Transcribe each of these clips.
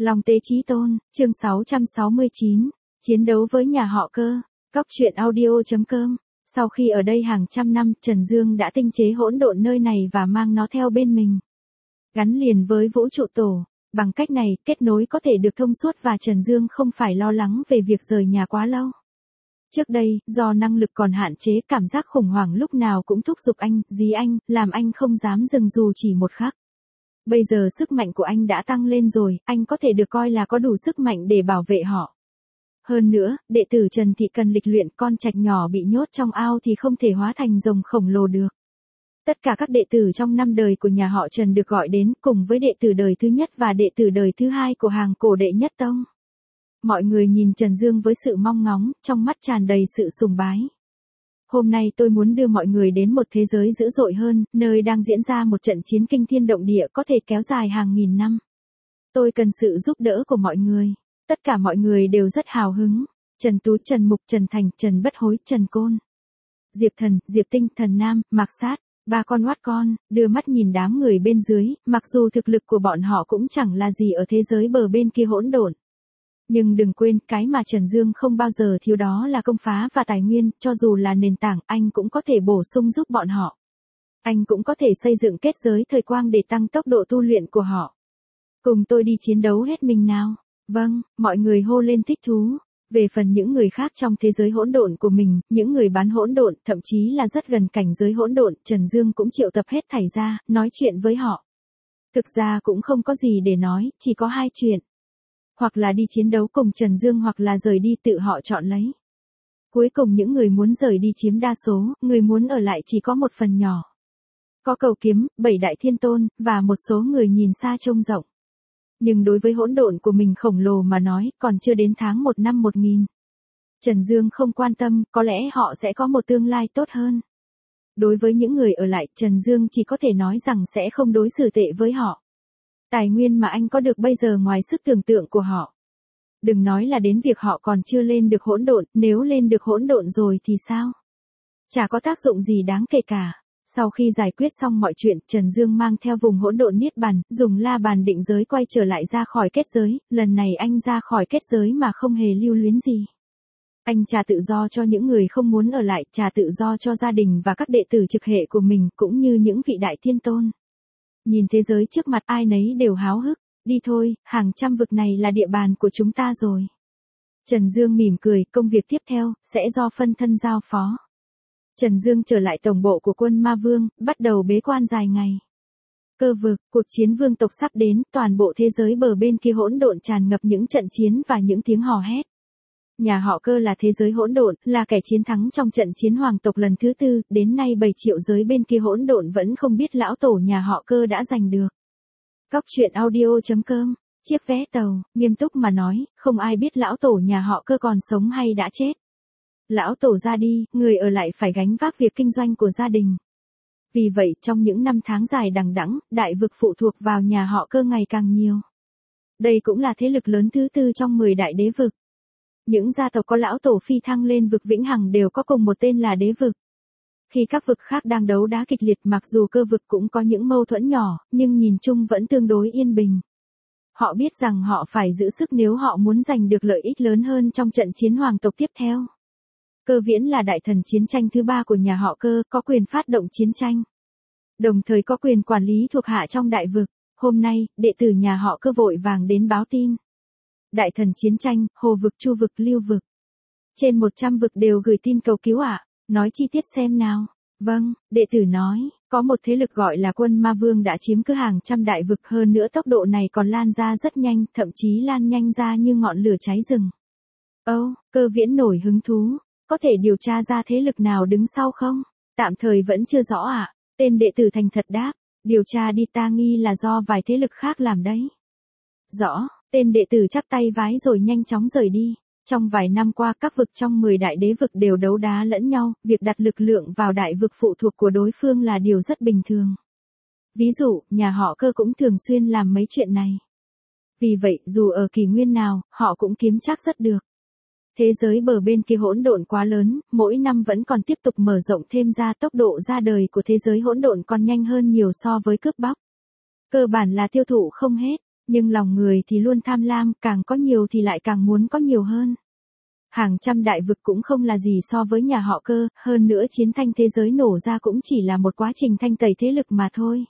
Long Tế Chí Tôn, chương 669, chiến đấu với nhà họ Cơ, Cóc truyện audio.com. Sau khi ở đây hàng trăm năm, Trần Dương đã tinh chế hỗn độn nơi này và mang nó theo bên mình. Gắn liền với vũ trụ tổ, bằng cách này, kết nối có thể được thông suốt và Trần Dương không phải lo lắng về việc rời nhà quá lâu. Trước đây, do năng lực còn hạn chế, cảm giác khủng hoảng lúc nào cũng thúc giục anh, dí anh, làm anh không dám dừng dù chỉ một khắc. Bây giờ sức mạnh của anh đã tăng lên rồi, anh có thể được coi là có đủ sức mạnh để bảo vệ họ. Hơn nữa, đệ tử Trần Thị cần lịch luyện, con trạch nhỏ bị nhốt trong ao thì không thể hóa thành rồng khổng lồ được. Tất cả các đệ tử trong 5 đời của nhà họ Trần được gọi đến, cùng với đệ tử đời thứ nhất và đệ tử đời thứ hai của hàng cổ đệ nhất tông. Mọi người nhìn Trần Dương với sự mong ngóng, trong mắt tràn đầy sự sùng bái. Hôm nay tôi muốn đưa mọi người đến một thế giới dữ dội hơn, nơi đang diễn ra một trận chiến kinh thiên động địa có thể kéo dài hàng nghìn năm. Tôi cần sự giúp đỡ của mọi người. Tất cả mọi người đều rất hào hứng. Trần Tú, Trần Mục, Trần Thành, Trần Bất Hối, Trần Côn, Diệp Thần, Diệp Tinh, Thần Nam, Mạc Sát, ba con oát con, đưa mắt nhìn đám người bên dưới, mặc dù thực lực của bọn họ cũng chẳng là gì ở thế giới bờ bên kia hỗn độn. Nhưng đừng quên, cái mà Trần Dương không bao giờ thiếu đó là công phá và tài nguyên, cho dù là nền tảng, anh cũng có thể bổ sung giúp bọn họ. Anh cũng có thể xây dựng kết giới thời quang để tăng tốc độ tu luyện của họ. Cùng tôi đi chiến đấu hết mình nào. Vâng, mọi người hô lên thích thú. Về phần những người khác trong thế giới hỗn độn của mình, những người bán hỗn độn, thậm chí là rất gần cảnh giới hỗn độn, Trần Dương cũng triệu tập hết thảy ra, nói chuyện với họ. Thực ra cũng không có gì để nói, chỉ có hai chuyện. Hoặc là đi chiến đấu cùng Trần Dương hoặc là rời đi tự họ chọn lấy. Cuối cùng những người muốn rời đi chiếm đa số, người muốn ở lại chỉ có một phần nhỏ. Có Cầu Kiếm, 7 đại thiên tôn, và một số người nhìn xa trông rộng. Nhưng đối với hỗn độn của mình khổng lồ mà nói, còn chưa đến tháng 1 năm 1000. Trần Dương không quan tâm, có lẽ họ sẽ có một tương lai tốt hơn. Đối với những người ở lại, Trần Dương chỉ có thể nói rằng sẽ không đối xử tệ với họ. Tài nguyên mà anh có được bây giờ ngoài sức tưởng tượng của họ. Đừng nói là đến việc họ còn chưa lên được hỗn độn, nếu lên được hỗn độn rồi thì sao? Chả có tác dụng gì đáng kể cả. Sau khi giải quyết xong mọi chuyện, Trần Dương mang theo vùng hỗn độn niết bàn, dùng la bàn định giới quay trở lại ra khỏi kết giới, lần này anh ra khỏi kết giới mà không hề lưu luyến gì. Anh trả tự do cho những người không muốn ở lại, trả tự do cho gia đình và các đệ tử trực hệ của mình, cũng như những vị đại thiên tôn. Nhìn thế giới trước mặt ai nấy đều háo hức, đi thôi, hàng trăm vực này là địa bàn của chúng ta rồi. Trần Dương mỉm cười, công việc tiếp theo, sẽ do phân thân giao phó. Trần Dương trở lại tổng bộ của quân Ma Vương, bắt đầu bế quan dài ngày. Cơ vực, cuộc chiến vương tộc sắp đến, toàn bộ thế giới bờ bên kia hỗn độn tràn ngập những trận chiến và những tiếng hò hét. Nhà họ Cơ là thế giới hỗn độn, là kẻ chiến thắng trong trận chiến hoàng tộc lần thứ 4, đến nay 7 triệu giới bên kia hỗn độn vẫn không biết lão tổ nhà họ Cơ đã giành được. Cóc truyện audio.com, chiếc vé tàu, nghiêm túc mà nói, không ai biết lão tổ nhà họ Cơ còn sống hay đã chết. Lão tổ ra đi, người ở lại phải gánh vác việc kinh doanh của gia đình. Vì vậy, trong những năm tháng dài đằng đẵng, đại vực phụ thuộc vào nhà họ Cơ ngày càng nhiều. Đây cũng là thế lực lớn thứ 4 trong 10 đại đế vực. Những gia tộc có lão tổ phi thăng lên vực vĩnh hằng đều có cùng một tên là đế vực. Khi các vực khác đang đấu đá kịch liệt, mặc dù Cơ vực cũng có những mâu thuẫn nhỏ, nhưng nhìn chung vẫn tương đối yên bình. Họ biết rằng họ phải giữ sức nếu họ muốn giành được lợi ích lớn hơn trong trận chiến hoàng tộc tiếp theo. Cơ Viễn là đại thần chiến tranh thứ 3 của nhà họ Cơ, có quyền phát động chiến tranh. Đồng thời có quyền quản lý thuộc hạ trong đại vực. Hôm nay, đệ tử nhà họ Cơ vội vàng đến báo tin. Đại thần chiến tranh, Hồ vực, Chu vực, Lưu vực. Trên 100 vực đều gửi tin cầu cứu ạ. Nói chi tiết xem nào. Vâng, đệ tử nói, có một thế lực gọi là quân Ma Vương đã chiếm cứ hàng trăm đại vực, hơn nữa tốc độ này còn lan ra rất nhanh, thậm chí lan nhanh ra như ngọn lửa cháy rừng. Cơ Viễn nổi hứng thú. Có thể điều tra ra thế lực nào đứng sau không? Tạm thời vẫn chưa rõ ạ. Tên đệ tử thành thật đáp. Điều tra đi, ta nghi là do vài thế lực khác làm đấy. Rõ, tên đệ tử chắp tay vái rồi nhanh chóng rời đi. Trong vài năm qua các vực trong 10 đại đế vực đều đấu đá lẫn nhau, việc đặt lực lượng vào đại vực phụ thuộc của đối phương là điều rất bình thường. Ví dụ, nhà họ Cơ cũng thường xuyên làm mấy chuyện này. Vì vậy, dù ở kỷ nguyên nào, họ cũng kiếm chắc rất được. Thế giới bờ bên kia hỗn độn quá lớn, mỗi năm vẫn còn tiếp tục mở rộng thêm ra, tốc độ ra đời của thế giới hỗn độn còn nhanh hơn nhiều so với cướp bóc. Cơ bản là tiêu thụ không hết, Nhưng lòng người thì luôn tham lam, càng có nhiều thì lại càng muốn có nhiều hơn. Hàng trăm đại vực cũng không là gì so với nhà họ Cơ, hơn nữa chiến tranh thế giới nổ ra cũng chỉ là một quá trình thanh tẩy thế lực mà thôi.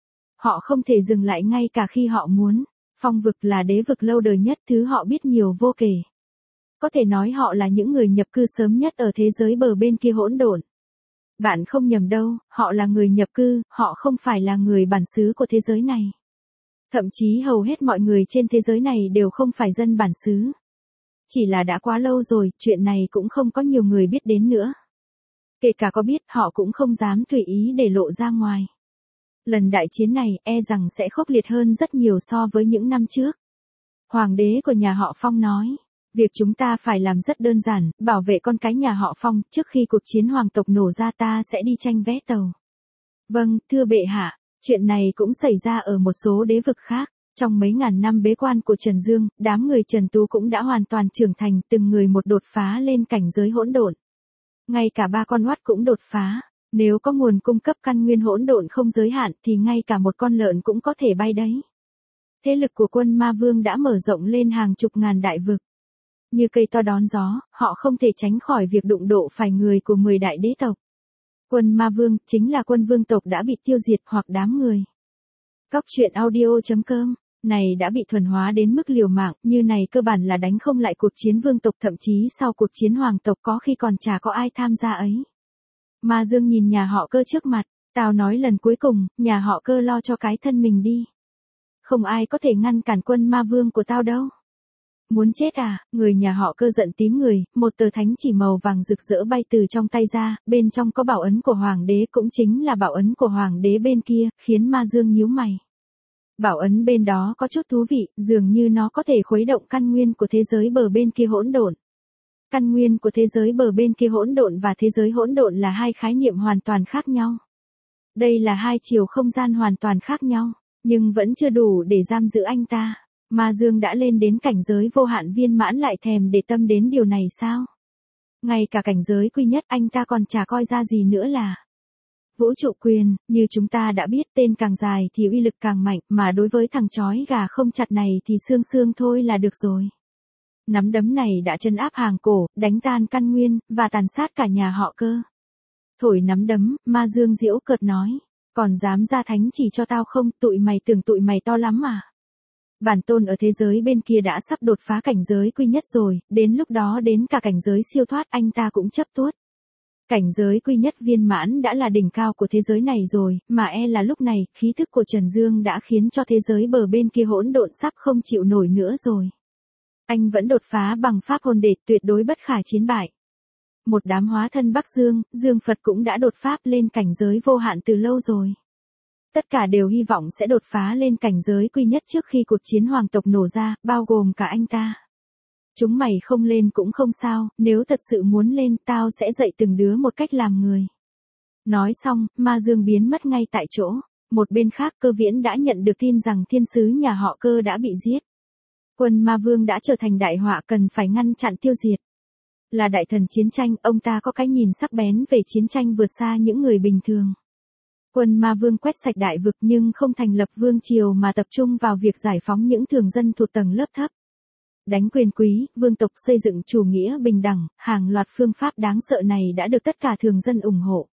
Họ không thể dừng lại ngay cả khi họ muốn. Phong vực là đế vực lâu đời nhất, thứ họ biết nhiều vô kể. Có thể nói họ là những người nhập cư sớm nhất ở thế giới bờ bên kia hỗn độn. Bạn không nhầm đâu, họ là người nhập cư, họ không phải là người bản xứ của thế giới này. Thậm chí hầu hết mọi người trên thế giới này đều không phải dân bản xứ. Chỉ là đã quá lâu rồi, chuyện này cũng không có nhiều người biết đến nữa. Kể cả có biết, họ cũng không dám tùy ý để lộ ra ngoài. Lần đại chiến này e rằng sẽ khốc liệt hơn rất nhiều so với những năm trước. Hoàng đế của nhà họ Phong nói, việc chúng ta phải làm rất đơn giản, bảo vệ con cái nhà họ Phong, trước khi cuộc chiến hoàng tộc nổ ra ta sẽ đi tranh vé tàu. Vâng, thưa bệ hạ, chuyện này cũng xảy ra ở một số đế vực khác. Trong mấy ngàn năm bế quan của Trần Dương, đám người Trần Tú cũng đã hoàn toàn trưởng thành, từng người một đột phá lên cảnh giới hỗn độn. Ngay cả ba con oát cũng đột phá. Nếu có nguồn cung cấp căn nguyên hỗn độn không giới hạn thì ngay cả một con lợn cũng có thể bay đấy. Thế lực của quân ma vương đã mở rộng lên hàng chục ngàn đại vực. Như cây to đón gió, họ không thể tránh khỏi việc đụng độ phải người của 10 đại đế tộc. Quân ma vương chính là quân vương tộc đã bị tiêu diệt hoặc đám người. Cóc truyện audio.com này đã bị thuần hóa đến mức liều mạng, như này cơ bản là đánh không lại cuộc chiến vương tộc, thậm chí sau cuộc chiến hoàng tộc có khi còn chả có ai tham gia ấy. Ma Dương nhìn nhà họ Cơ trước mặt, tao nói lần cuối cùng, nhà họ Cơ lo cho cái thân mình đi. Không ai có thể ngăn cản quân ma vương của tao đâu. Muốn chết à, người nhà họ Cơ giận tím người, một tờ thánh chỉ màu vàng rực rỡ bay từ trong tay ra, bên trong có bảo ấn của hoàng đế, cũng chính là bảo ấn của hoàng đế bên kia, khiến Ma Dương nhíu mày. Bảo ấn bên đó có chút thú vị, dường như nó có thể khuấy động căn nguyên của thế giới bờ bên kia hỗn độn. Căn nguyên của thế giới bờ bên kia hỗn độn và thế giới hỗn độn là hai khái niệm hoàn toàn khác nhau. Đây là hai chiều không gian hoàn toàn khác nhau, nhưng vẫn chưa đủ để giam giữ anh ta. Ma Dương đã lên đến cảnh giới vô hạn viên mãn lại thèm để tâm đến điều này sao? Ngay cả cảnh giới quy nhất anh ta còn chả coi ra gì nữa là vũ trụ quyền, như chúng ta đã biết, tên càng dài thì uy lực càng mạnh, mà đối với thằng chói gà không chặt này thì xương xương thôi là được rồi. Nắm đấm này đã trấn áp hàng cổ, đánh tan căn nguyên, và tàn sát cả nhà họ Cơ. Thổi nắm đấm, Ma Dương giễu cợt nói, còn dám ra thánh chỉ cho tao không, tụi mày tưởng tụi mày to lắm à? Bản tôn ở thế giới bên kia đã sắp đột phá cảnh giới quy nhất rồi, đến lúc đó đến cả cảnh giới siêu thoát anh ta cũng chấp tuốt. Cảnh giới quy nhất viên mãn đã là đỉnh cao của thế giới này rồi, mà e là lúc này, khí thức của Trần Dương đã khiến cho thế giới bờ bên kia hỗn độn sắp không chịu nổi nữa rồi. Anh vẫn đột phá bằng pháp hồn đệt, tuyệt đối bất khả chiến bại. Một đám hóa thân Bắc Dương, Dương Phật cũng đã đột pháp lên cảnh giới vô hạn từ lâu rồi. Tất cả đều hy vọng sẽ đột phá lên cảnh giới quy nhất trước khi cuộc chiến hoàng tộc nổ ra, bao gồm cả anh ta. Chúng mày không lên cũng không sao, nếu thật sự muốn lên, tao sẽ dạy từng đứa một cách làm người. Nói xong, Ma Dương biến mất ngay tại chỗ. Một bên khác, Cơ Viễn đã nhận được tin rằng thiên sứ nhà họ Cơ đã bị giết. Quân ma vương đã trở thành đại họa, cần phải ngăn chặn tiêu diệt. Là đại thần chiến tranh, ông ta có cái nhìn sắc bén về chiến tranh vượt xa những người bình thường. Quân ma vương quét sạch đại vực nhưng không thành lập vương triều mà tập trung vào việc giải phóng những thường dân thuộc tầng lớp thấp. Đánh quyền quý, vương tộc, xây dựng chủ nghĩa bình đẳng, hàng loạt phương pháp đáng sợ này đã được tất cả thường dân ủng hộ.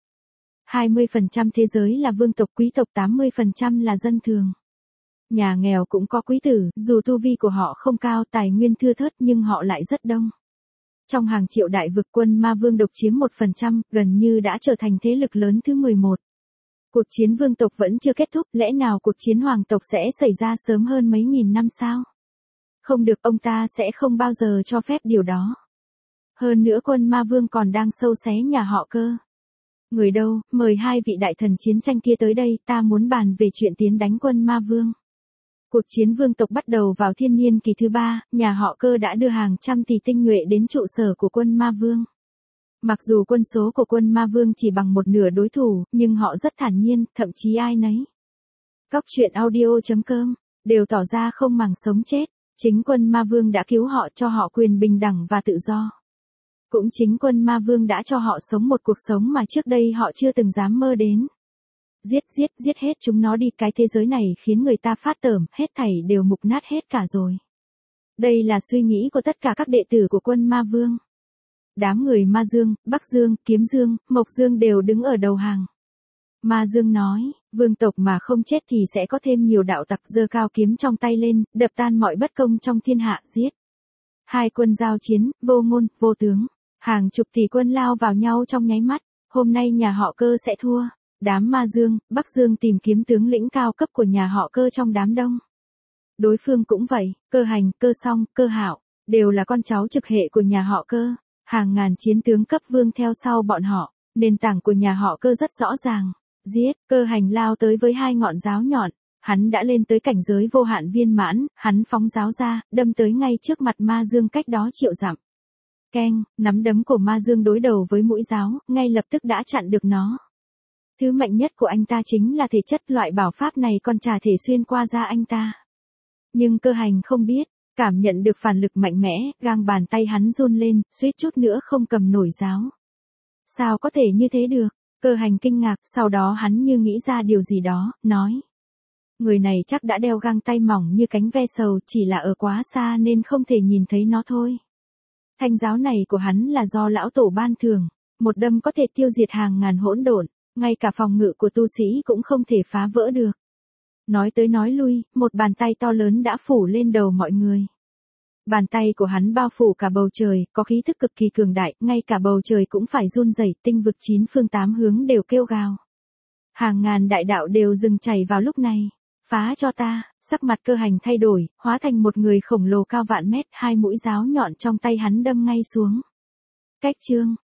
20% thế giới là vương tộc, quý tộc, 80% là dân thường. Nhà nghèo cũng có quý tử, dù tu vi của họ không cao, tài nguyên thưa thớt nhưng họ lại rất đông. Trong hàng triệu đại vực, quân ma vương độc chiếm 1%, gần như đã trở thành thế lực lớn thứ 11. Cuộc chiến vương tộc vẫn chưa kết thúc, lẽ nào cuộc chiến hoàng tộc sẽ xảy ra sớm hơn mấy nghìn năm sao? Không được, ông ta sẽ không bao giờ cho phép điều đó. Hơn nữa quân ma vương còn đang sâu xé nhà họ Cơ. Người đâu, mời hai vị đại thần chiến tranh kia tới đây, ta muốn bàn về chuyện tiến đánh quân ma vương. Cuộc chiến vương tộc bắt đầu vào thiên niên kỳ thứ 3, nhà họ Cơ đã đưa hàng trăm tỷ tinh nhuệ đến trụ sở của quân ma vương. Mặc dù quân số của quân ma vương chỉ bằng một nửa đối thủ, nhưng họ rất thản nhiên, thậm chí ai nấy. Cóc truyện audio.com đều tỏ ra không màng sống chết. Chính quân ma vương đã cứu họ, cho họ quyền bình đẳng và tự do. Cũng chính quân ma vương đã cho họ sống một cuộc sống mà trước đây họ chưa từng dám mơ đến. giết hết chúng nó đi, cái thế giới này khiến người ta phát tởm, hết thảy đều mục nát hết cả rồi. Đây là suy nghĩ của tất cả các đệ tử của quân Ma Vương. Đám người Ma Dương, Bắc Dương, Kiếm Dương, Mộc Dương đều đứng ở đầu hàng. Ma Dương nói, vương tộc mà không chết thì sẽ có thêm nhiều đạo tặc, giơ cao kiếm trong tay lên, đập tan mọi bất công trong thiên hạ, giết. Hai quân giao chiến, vô ngôn, vô tướng. Hàng chục tỷ quân lao vào nhau trong nháy mắt. Hôm nay nhà họ Cơ sẽ thua. Đám Ma Dương, Bắc Dương tìm kiếm tướng lĩnh cao cấp của nhà họ Cơ trong đám đông. Đối phương cũng vậy, Cơ Hành, Cơ Song, Cơ Hạo, đều là con cháu trực hệ của nhà họ Cơ. Hàng ngàn chiến tướng cấp vương theo sau bọn họ. Nền tảng của nhà họ Cơ rất rõ ràng. Giết, Cơ Hành lao tới với hai ngọn giáo nhọn. Hắn đã lên tới cảnh giới vô hạn viên mãn, hắn phóng giáo ra, đâm tới ngay trước mặt Ma Dương cách đó triệu dặm. Keng, nắm đấm của Ma Dương đối đầu với mũi giáo, ngay lập tức đã chặn được nó. Thứ mạnh nhất của anh ta chính là thể chất, loại bảo pháp này còn chả thể xuyên qua da anh ta. Nhưng Cơ Hành không biết, cảm nhận được phản lực mạnh mẽ, gang bàn tay hắn run lên, suýt chút nữa không cầm nổi giáo. Sao có thể như thế được? Cơ Hành kinh ngạc, sau đó hắn như nghĩ ra điều gì đó, nói. Người này chắc đã đeo găng tay mỏng như cánh ve sầu, chỉ là ở quá xa nên không thể nhìn thấy nó thôi. Thanh giáo này của hắn là do lão tổ ban thưởng, một đâm có thể tiêu diệt hàng ngàn hỗn độn, ngay cả phòng ngự của tu sĩ cũng không thể phá vỡ được. Nói tới nói lui, một bàn tay to lớn đã phủ lên đầu mọi người. Bàn tay của hắn bao phủ cả bầu trời, có khí thức cực kỳ cường đại, ngay cả bầu trời cũng phải run rẩy, tinh vực 9 phương 8 hướng đều kêu gào. Hàng ngàn đại đạo đều dừng chảy vào lúc này. Phá cho ta, sắc mặt Cơ Hành thay đổi, hóa thành một người khổng lồ cao vạn mét, hai mũi giáo nhọn trong tay hắn đâm ngay xuống. Cách chương,